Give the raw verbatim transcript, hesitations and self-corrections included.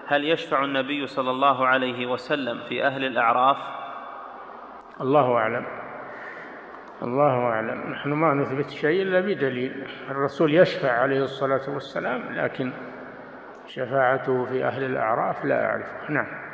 هل يشفع النبي صلى الله عليه وسلم في أهل الأعراف؟ الله أعلم، الله أعلم. نحن ما نثبت شيء إلا بدليل. الرسول يشفع عليه الصلاة والسلام، لكن شفاعته في أهل الأعراف لا أعرفه. نعم.